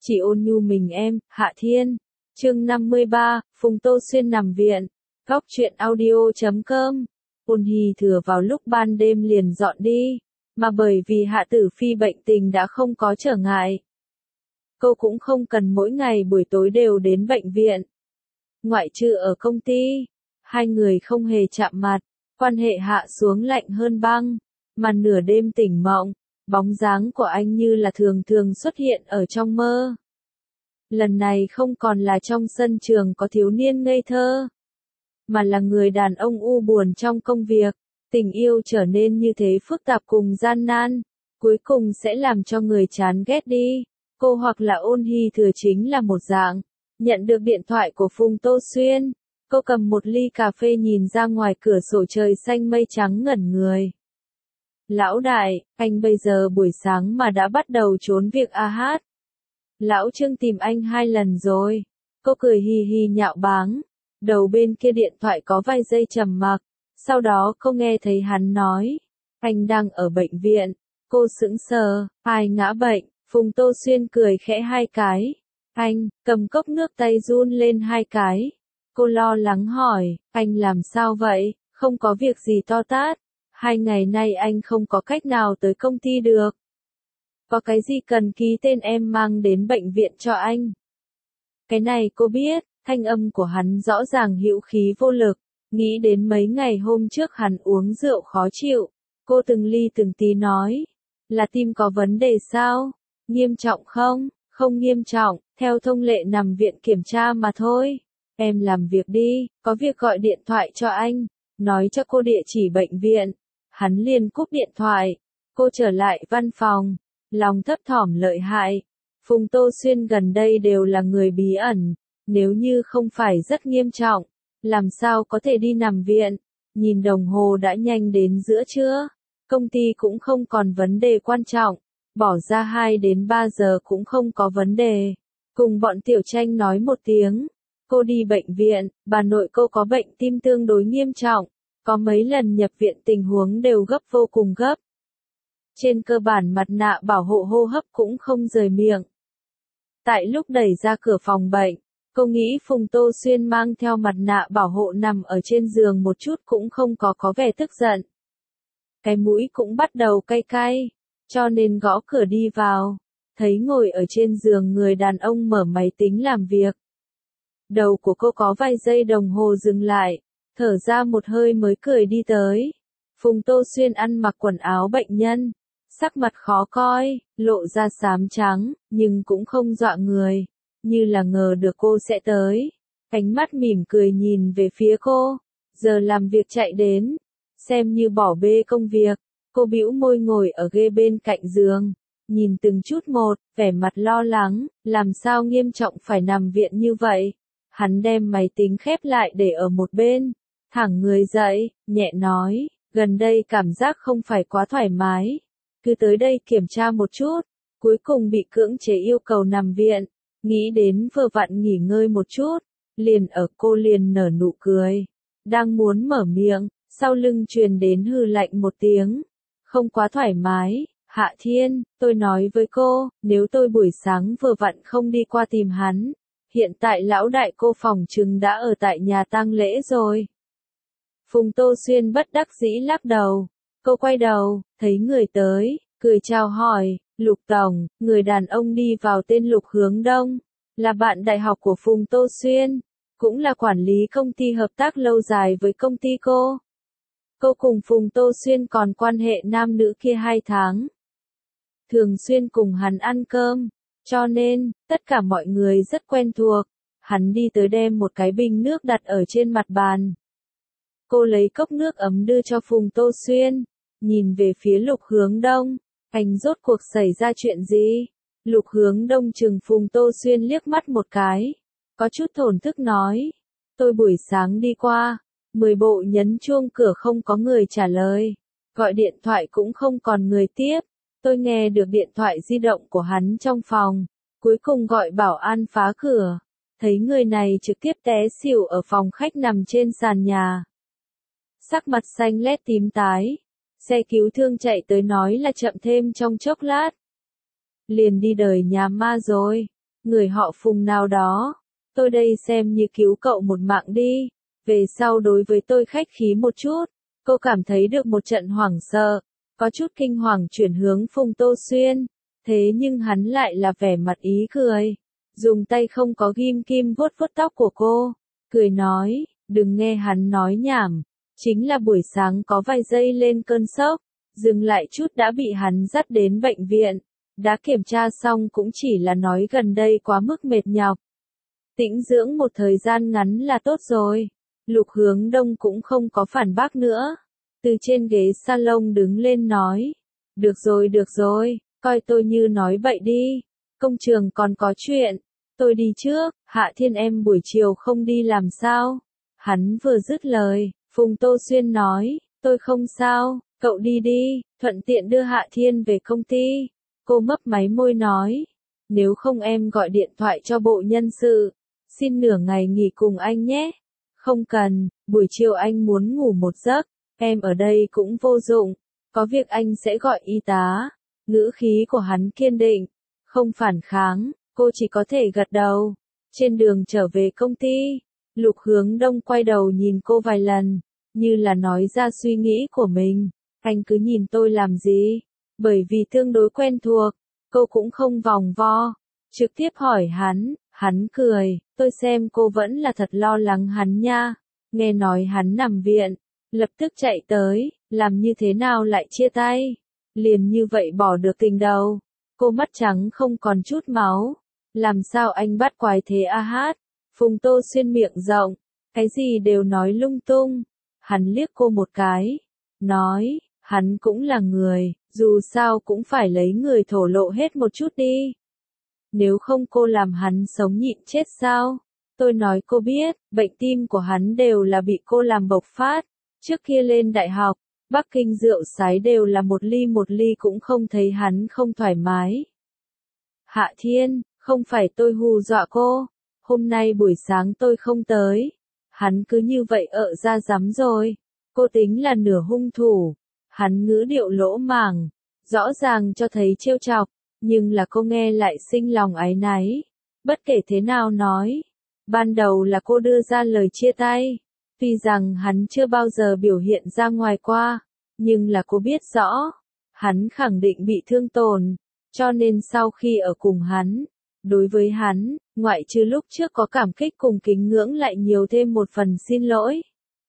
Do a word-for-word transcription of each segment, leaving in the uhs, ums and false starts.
Chỉ ôn nhu mình em, Hạ Thiên. Chương năm mươi ba, Phùng Tô Xuyên nằm viện. Góc truyện audio chấm com. Ôn Hy thừa vào lúc ban đêm liền dọn đi, mà bởi vì Hạ Tử Phi bệnh tình đã không có trở ngại. Cô cũng không cần mỗi ngày buổi tối đều đến bệnh viện. Ngoại trừ ở công ty, hai người không hề chạm mặt, quan hệ hạ xuống lạnh hơn băng, mà nửa đêm tỉnh mộng, bóng dáng của anh như là thường thường xuất hiện ở trong mơ. Lần này không còn là trong sân trường có thiếu niên ngây thơ, mà là người đàn ông u buồn trong công việc. Tình yêu trở nên như thế phức tạp cùng gian nan, cuối cùng sẽ làm cho người chán ghét đi. Cô hoặc là Ôn Hy thừa chính là một dạng. Nhận được điện thoại của Phùng Tô Xuyên, cô cầm một ly cà phê nhìn ra ngoài cửa sổ trời xanh mây trắng ngẩn người. Lão đại, anh bây giờ buổi sáng mà đã bắt đầu trốn việc a hát. Lão Trương tìm anh hai lần rồi. Cô cười hì hì nhạo báng. Đầu bên kia điện thoại có vài giây trầm mặc. Sau đó cô nghe thấy hắn nói, anh đang ở bệnh viện. Cô sững sờ, ai ngã bệnh? Phùng Tô Xuyên cười khẽ hai cái. Anh, cầm cốc nước tay run lên hai cái. Cô lo lắng hỏi, anh làm sao vậy? Không có việc gì to tát. Hai ngày nay anh không có cách nào tới công ty được. Có cái gì cần ký tên em mang đến bệnh viện cho anh? Cái này cô biết, thanh âm của hắn rõ ràng hữu khí vô lực. Nghĩ đến mấy ngày hôm trước hắn uống rượu khó chịu. Cô từng ly từng tí nói, là tim có vấn đề sao? Nghiêm trọng không? Không nghiêm trọng, theo thông lệ nằm viện kiểm tra mà thôi. Em làm việc đi, có việc gọi điện thoại cho anh, nói cho cô địa chỉ bệnh viện. Hắn liền cúp điện thoại. Cô trở lại văn phòng, lòng thấp thỏm lợi hại. Phùng Tô Xuyên gần đây đều là người bí ẩn, nếu như không phải rất nghiêm trọng, làm sao có thể đi nằm viện. Nhìn đồng hồ đã nhanh đến giữa trưa, công ty cũng không còn vấn đề quan trọng, bỏ ra hai đến ba giờ cũng không có vấn đề. Cùng bọn Tiểu Tranh nói một tiếng, cô đi bệnh viện. Bà nội cô có bệnh tim tương đối nghiêm trọng, có mấy lần nhập viện tình huống đều gấp vô cùng gấp. Trên cơ bản mặt nạ bảo hộ hô hấp cũng không rời miệng. Tại lúc đẩy ra cửa phòng bệnh, cô nghĩ Phùng Tô Xuyên mang theo mặt nạ bảo hộ nằm ở trên giường một chút cũng không có có vẻ tức giận. Cái mũi cũng bắt đầu cay cay, cho nên gõ cửa đi vào, thấy ngồi ở trên giường người đàn ông mở máy tính làm việc. Đầu của cô có vài giây đồng hồ dừng lại, thở ra một hơi mới cười đi tới. Phùng Tô Xuyên ăn mặc quần áo bệnh nhân, sắc mặt khó coi, lộ ra xám trắng, nhưng cũng không dọa người, như là ngờ được cô sẽ tới. Ánh mắt mỉm cười nhìn về phía cô, giờ làm việc chạy đến, xem như bỏ bê công việc. Cô bĩu môi ngồi ở ghế bên cạnh giường, nhìn từng chút một, vẻ mặt lo lắng, làm sao nghiêm trọng phải nằm viện như vậy. Hắn đem máy tính khép lại để ở một bên, thẳng người dậy, nhẹ nói, gần đây cảm giác không phải quá thoải mái, cứ tới đây kiểm tra một chút, cuối cùng bị cưỡng chế yêu cầu nằm viện. Nghĩ đến vừa vặn nghỉ ngơi một chút, liền ở cô liền nở nụ cười, đang muốn mở miệng, sau lưng truyền đến hừ lạnh một tiếng. Không quá thoải mái, Hạ Thiên, tôi nói với cô, nếu tôi buổi sáng vừa vặn không đi qua tìm hắn, hiện tại lão đại cô phòng trừng đã ở tại nhà tang lễ rồi. Phùng Tô Xuyên bất đắc dĩ lắc đầu, cô quay đầu, thấy người tới, cười chào hỏi, Lục Tổng. Người đàn ông đi vào tên Lục Hướng Đông, là bạn đại học của Phùng Tô Xuyên, cũng là quản lý công ty hợp tác lâu dài với công ty cô. Cô cùng Phùng Tô Xuyên còn quan hệ nam nữ kia hai tháng. Thường xuyên cùng hắn ăn cơm, cho nên, tất cả mọi người rất quen thuộc. Hắn đi tới đem một cái bình nước đặt ở trên mặt bàn. Cô lấy cốc nước ấm đưa cho Phùng Tô Xuyên, nhìn về phía Lục Hướng Đông, anh rốt cuộc xảy ra chuyện gì? Lục Hướng Đông chừng Phùng Tô Xuyên liếc mắt một cái, có chút thổn thức nói, tôi buổi sáng đi qua, mười bộ nhấn chuông cửa không có người trả lời, gọi điện thoại cũng không còn người tiếp, tôi nghe được điện thoại di động của hắn trong phòng, cuối cùng gọi bảo an phá cửa, thấy người này trực tiếp té xỉu ở phòng khách nằm trên sàn nhà. Sắc mặt xanh lét tím tái, xe cứu thương chạy tới nói là chậm thêm trong chốc lát. Liền đi đời nhà ma rồi. người họ Phùng nào đó. Tôi đây xem như cứu cậu một mạng đi. Về sau đối với tôi khách khí một chút. Cô cảm thấy được một trận hoảng sợ, có chút kinh hoàng chuyển hướng Phùng Tô Xuyên. Thế nhưng hắn lại là vẻ mặt ý cười. Dùng tay không có ghim kim vuốt vuốt tóc của cô. Cười nói, đừng nghe hắn nói nhảm. Chính là buổi sáng có vài giây lên cơn sốc. Dừng lại chút đã bị hắn dắt đến bệnh viện. Đã kiểm tra xong cũng chỉ là nói gần đây quá mức mệt nhọc. Tĩnh dưỡng một thời gian ngắn là tốt rồi. Lục Hướng Đông cũng không có phản bác nữa. Từ trên ghế salon đứng lên nói. Được rồi được rồi, coi tôi như nói bậy đi. Công trường còn có chuyện. Tôi đi trước, Hạ Thiên em buổi chiều không đi làm sao? Hắn vừa dứt lời, Phùng Tô Xuyên nói, tôi không sao, cậu đi đi, thuận tiện đưa Hạ Thiên về công ty. Cô mấp máy môi nói, nếu không em gọi điện thoại cho bộ nhân sự, xin nửa ngày nghỉ cùng anh nhé. Không cần, buổi chiều anh muốn ngủ một giấc, em ở đây cũng vô dụng, có việc anh sẽ gọi y tá. Ngữ khí của hắn kiên định, không phản kháng, cô chỉ có thể gật đầu. Trên đường trở về công ty, Lục Hướng Đông quay đầu nhìn cô vài lần, như là nói ra suy nghĩ của mình. Anh cứ nhìn tôi làm gì? Bởi vì tương đối quen thuộc, cô cũng không vòng vo, trực tiếp hỏi hắn. Hắn cười, tôi xem cô vẫn là thật lo lắng hắn nha. Nghe nói hắn nằm viện, lập tức chạy tới, làm như thế nào lại chia tay? Liền như vậy bỏ được tình đầu. Cô mắt trắng không còn chút máu. Làm sao anh bắt quái thế a hát? Phùng Tô Xuyên miệng rộng, cái gì đều nói lung tung. Hắn liếc cô một cái, nói, hắn cũng là người, dù sao cũng phải lấy người thổ lộ hết một chút đi. Nếu không cô làm hắn sống nhịn chết sao? Tôi nói cô biết, bệnh tim của hắn đều là bị cô làm bộc phát. Trước kia lên đại học, Bắc Kinh rượu sái đều là một ly một ly cũng không thấy hắn không thoải mái. Hạ Thiên, không phải tôi hù dọa cô, hôm nay buổi sáng tôi không tới. Hắn cứ như vậy ợ ra rắm rồi. Cô tính là nửa hung thủ. Hắn ngữ điệu lỗ màng, rõ ràng cho thấy trêu chọc. Nhưng là cô nghe lại sinh lòng áy náy. Bất kể thế nào nói, ban đầu là cô đưa ra lời chia tay. Tuy rằng hắn chưa bao giờ biểu hiện ra ngoài qua, nhưng là cô biết rõ, hắn khẳng định bị thương tổn. Cho nên sau khi ở cùng hắn, đối với hắn, ngoại trừ lúc trước có cảm kích cùng kính ngưỡng lại nhiều thêm một phần xin lỗi.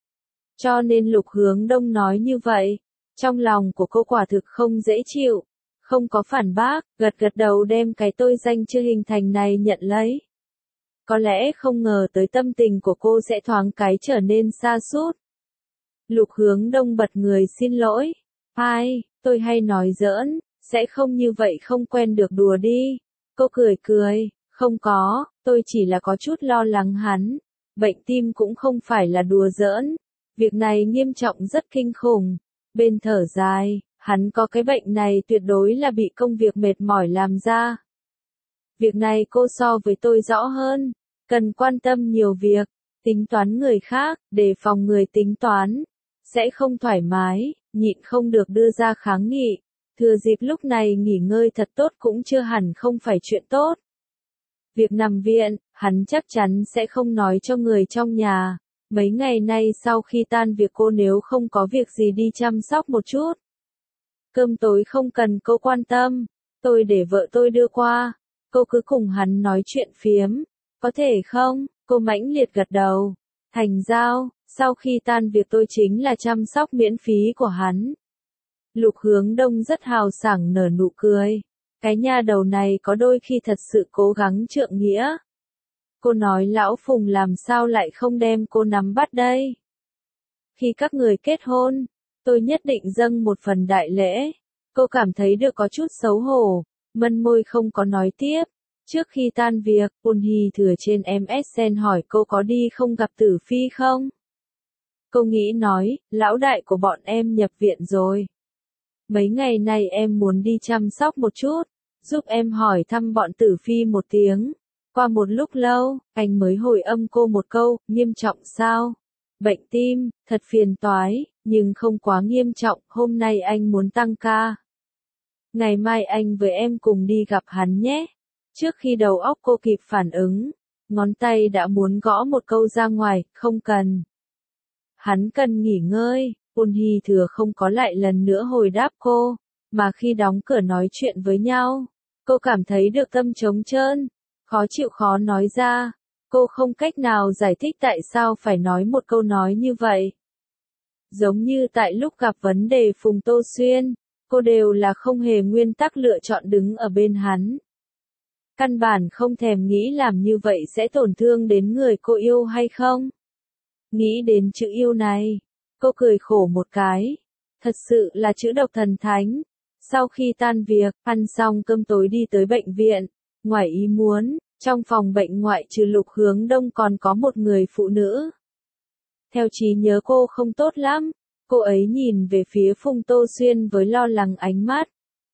Cho nên Lục Hướng Đông nói như vậy, trong lòng của cô quả thực không dễ chịu. Không có phản bác, gật gật đầu đem cái tôi danh chưa hình thành này nhận lấy. Có lẽ không ngờ tới tâm tình của cô sẽ thoáng cái trở nên sa sút. Lục Hướng Đông bật người xin lỗi. Ai, tôi hay nói giỡn, sẽ không như vậy không quen được đùa đi. Cô cười cười, không có, tôi chỉ là có chút lo lắng hắn. Bệnh tim cũng không phải là đùa giỡn. Việc này nghiêm trọng rất kinh khủng. Bên thở dài. Hắn có cái bệnh này tuyệt đối là bị công việc mệt mỏi làm ra. Việc này cô so với tôi rõ hơn, cần quan tâm nhiều việc, tính toán người khác, đề phòng người tính toán, sẽ không thoải mái, nhịn không được đưa ra kháng nghị, thừa dịp lúc này nghỉ ngơi thật tốt cũng chưa hẳn không phải chuyện tốt. Việc nằm viện, hắn chắc chắn sẽ không nói cho người trong nhà, mấy ngày nay sau khi tan việc cô nếu không có việc gì đi chăm sóc một chút. Cơm tối không cần cô quan tâm, tôi để vợ tôi đưa qua, cô cứ cùng hắn nói chuyện phiếm, có thể không? Cô mãnh liệt gật đầu, thành giao, sau khi tan việc tôi chính là chăm sóc miễn phí của hắn. Lục Hướng Đông rất hào sảng nở nụ cười, cái nha đầu này có đôi khi thật sự cố gắng trượng nghĩa. Cô nói lão Phùng làm sao lại không đem cô nắm bắt đây? Khi các người kết hôn, tôi nhất định dâng một phần đại lễ. Cô cảm thấy được có chút xấu hổ, mân môi không có nói tiếp. Trước khi tan việc, Ôn Hì Thừa trên em ét en hỏi cô có đi không gặp Tử Phi không? Cô nghĩ nói, lão đại của bọn em nhập viện rồi. Mấy ngày nay em muốn đi chăm sóc một chút, giúp em hỏi thăm bọn Tử Phi một tiếng. Qua một lúc lâu, anh mới hồi âm cô một câu, nghiêm trọng sao? Bệnh tim, thật phiền toái, nhưng không quá nghiêm trọng, hôm nay anh muốn tăng ca. Ngày mai anh với em cùng đi gặp hắn nhé. Trước khi đầu óc cô kịp phản ứng, ngón tay đã muốn gõ một câu ra ngoài, không cần. Hắn cần nghỉ ngơi, Ôn Hy Thừa không có lại lần nữa hồi đáp cô, mà khi đóng cửa nói chuyện với nhau, cô cảm thấy được tâm trống trơn, khó chịu khó nói ra, cô không cách nào giải thích tại sao phải nói một câu nói như vậy. Giống như tại lúc gặp vấn đề Phùng Tô Xuyên, cô đều là không hề nguyên tắc lựa chọn đứng ở bên hắn. Căn bản không thèm nghĩ làm như vậy sẽ tổn thương đến người cô yêu hay không. Nghĩ đến chữ yêu này, cô cười khổ một cái. Thật sự là chữ độc thần thánh. Sau khi tan việc, ăn xong cơm tối đi tới bệnh viện. Ngoài ý muốn, trong phòng bệnh ngoại trừ Lục Hướng Đông còn có một người phụ nữ. Theo trí nhớ cô không tốt lắm, cô ấy nhìn về phía Phùng Tô Xuyên với lo lắng ánh mắt.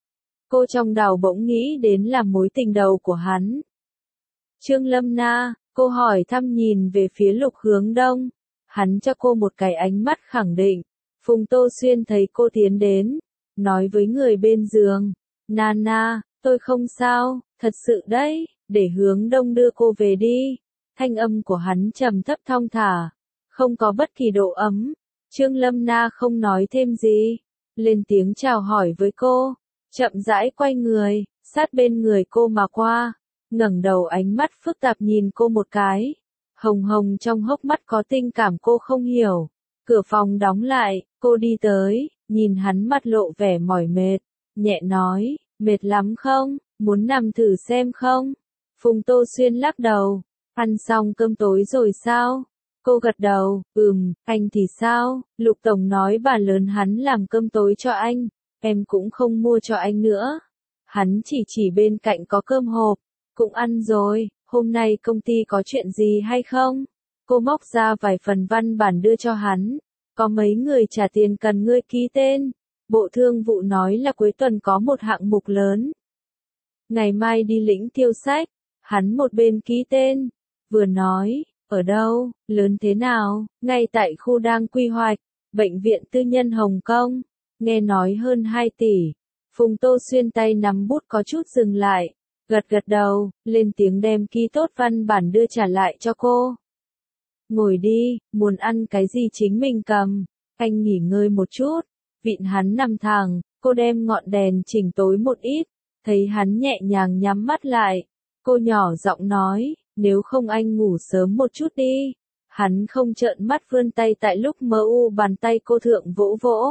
Cô trong đầu bỗng nghĩ đến là mối tình đầu của hắn. Trương Lâm Na, cô hỏi thăm nhìn về phía Lục Hướng Đông. Hắn cho cô một cái ánh mắt khẳng định. Phùng Tô Xuyên thấy cô tiến đến, nói với người bên giường. Nana, tôi không sao, thật sự đấy, để Hướng Đông đưa cô về đi. Thanh âm của hắn trầm thấp thong thả, không có bất kỳ độ ấm. Trương Lâm Na không nói thêm gì, lên tiếng chào hỏi với cô, chậm rãi quay người, sát bên người cô mà qua, ngẩng đầu ánh mắt phức tạp nhìn cô một cái. Hồng hồng trong hốc mắt có tình cảm cô không hiểu. Cửa phòng đóng lại, cô đi tới, nhìn hắn mặt lộ vẻ mỏi mệt, nhẹ nói, mệt lắm không, muốn nằm thử xem không? Phùng Tô Xuyên lắc đầu, ăn xong cơm tối rồi sao? Cô gật đầu, ừm, anh thì sao? Lục Tổng nói bà lớn hắn làm cơm tối cho anh, em cũng không mua cho anh nữa. Hắn chỉ chỉ bên cạnh có cơm hộp, cũng ăn rồi. Hôm nay công ty có chuyện gì hay không? Cô móc ra vài phần văn bản đưa cho hắn. Có mấy người trả tiền cần ngươi ký tên. Bộ Thương vụ nói là cuối tuần có một hạng mục lớn. Ngày mai đi lĩnh tiêu sách. Hắn một bên ký tên, vừa nói, ở đâu, lớn thế nào, ngay tại khu đang quy hoạch, bệnh viện tư nhân Hồng Kông. Nghe nói hơn hai tỷ. Phùng Tô Xuyên tay nắm bút có chút dừng lại. Gật gật đầu, lên tiếng đem ký tốt văn bản đưa trả lại cho cô. Ngồi đi, muốn ăn cái gì chính mình cầm, anh nghỉ ngơi một chút. Vịn hắn nằm thẳng, cô đem ngọn đèn chỉnh tối một ít, thấy hắn nhẹ nhàng nhắm mắt lại. Cô nhỏ giọng nói, nếu không anh ngủ sớm một chút đi. Hắn không trợn mắt vươn tay tại lúc mơ u bàn tay cô thượng vỗ vỗ.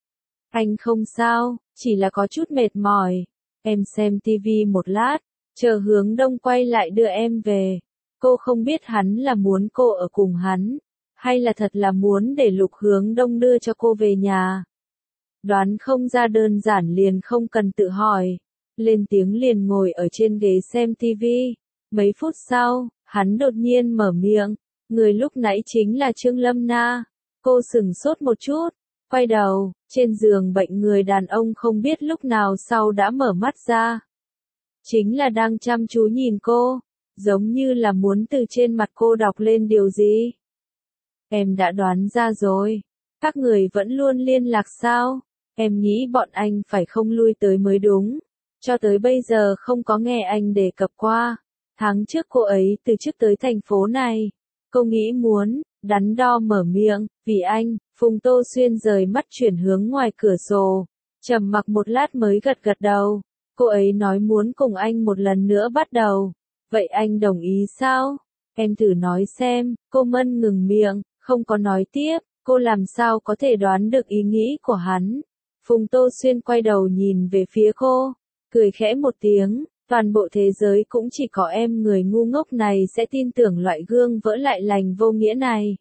Anh không sao, chỉ là có chút mệt mỏi. Em xem tivi một lát, chờ Hướng Đông quay lại đưa em về. Cô không biết hắn là muốn cô ở cùng hắn, hay là thật là muốn để Lục Hướng Đông đưa cho cô về nhà. Đoán không ra đơn giản liền không cần tự hỏi. Lên tiếng liền ngồi ở trên ghế xem tivi. Mấy phút sau, hắn đột nhiên mở miệng. Người lúc nãy chính là Trương Lâm Na. Cô sửng sốt một chút, quay đầu, trên giường bệnh người đàn ông không biết lúc nào sau đã mở mắt ra. Chính là đang chăm chú nhìn cô, giống như là muốn từ trên mặt cô đọc lên điều gì. Em đã đoán ra rồi, các người vẫn luôn liên lạc sao? Em nghĩ bọn anh phải không lui tới mới đúng. Cho tới bây giờ không có nghe anh đề cập qua. Tháng trước cô ấy từ chức tới thành phố này. Cô nghĩ muốn, đắn đo mở miệng, vì anh. Phùng Tô Xuyên rời mắt chuyển hướng ngoài cửa sổ, trầm mặc một lát mới gật gật đầu. Cô ấy nói muốn cùng anh một lần nữa bắt đầu. Vậy anh đồng ý sao? Em thử nói xem. Cô Mân ngừng miệng, không có nói tiếp. Cô làm sao có thể đoán được ý nghĩ của hắn? Phùng Tô Xuyên quay đầu nhìn về phía cô, cười khẽ một tiếng. Toàn bộ thế giới cũng chỉ có em người ngu ngốc này sẽ tin tưởng loại gương vỡ lại lành vô nghĩa này.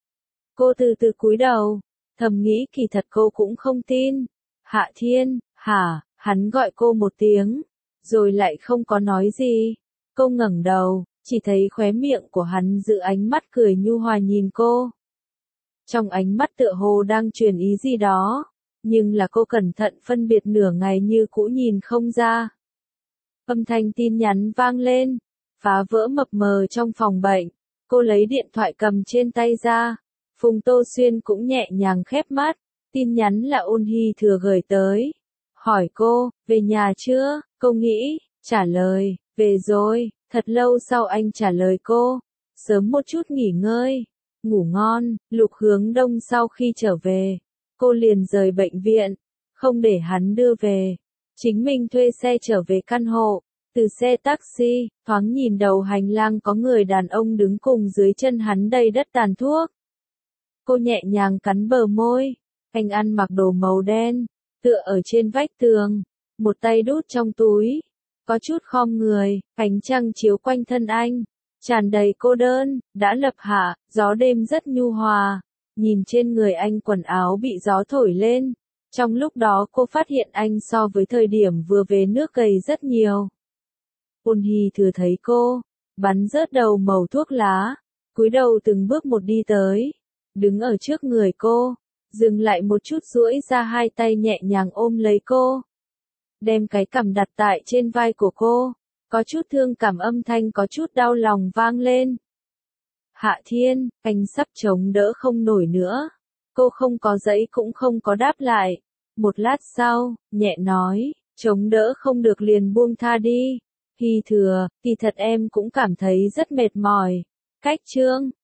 Cô từ từ cúi đầu, thầm nghĩ kỳ thật cô cũng không tin. Hạ Thiên, hả, hắn gọi cô một tiếng, rồi lại không có nói gì. Cô ngẩng đầu, chỉ thấy khóe miệng của hắn giữ ánh mắt cười nhu hòa nhìn cô. Trong ánh mắt tựa hồ đang truyền ý gì đó, nhưng là cô cẩn thận phân biệt nửa ngày như cũ nhìn không ra. Âm thanh tin nhắn vang lên, phá vỡ mập mờ trong phòng bệnh. Cô lấy điện thoại cầm trên tay ra. Phùng Tô Xuyên cũng nhẹ nhàng khép mắt. Tin nhắn là Ôn Hy Thừa gửi tới. Hỏi cô, về nhà chưa? Cô nghĩ, trả lời, Về rồi, thật lâu sau anh trả lời cô. Sớm một chút nghỉ ngơi. Ngủ ngon. Lục Hướng Đông sau khi trở về, cô liền rời bệnh viện, không để hắn đưa về. Chính mình thuê xe trở về căn hộ. Từ xe taxi, thoáng nhìn đầu hành lang có người đàn ông đứng cùng dưới chân hắn đầy đất tàn thuốc. Cô nhẹ nhàng cắn bờ môi. Anh ăn mặc đồ màu đen, tựa ở trên vách tường, một tay đút trong túi, có chút khom người, ánh trăng chiếu quanh thân anh, tràn đầy cô đơn, đã lập hạ, gió đêm rất nhu hòa, nhìn trên người anh quần áo bị gió thổi lên. Trong lúc đó cô phát hiện anh so với thời điểm vừa về nước gầy rất nhiều. Ôn Hì Thừa thấy cô, bắn rớt đầu mẩu thuốc lá, cúi đầu từng bước một đi tới, đứng ở trước người cô, dừng lại một chút duỗi ra hai tay nhẹ nhàng ôm lấy cô. Đem cái cằm đặt tại trên vai của cô, có chút thương cảm âm thanh có chút đau lòng vang lên. Hạ Thiên, anh sắp chống đỡ không nổi nữa. Cô không có dãy cũng không có đáp lại. Một lát sau, nhẹ nói, chống đỡ không được liền buông tha đi. Hì Thừa, kỳ thật em cũng cảm thấy rất mệt mỏi. Cách chương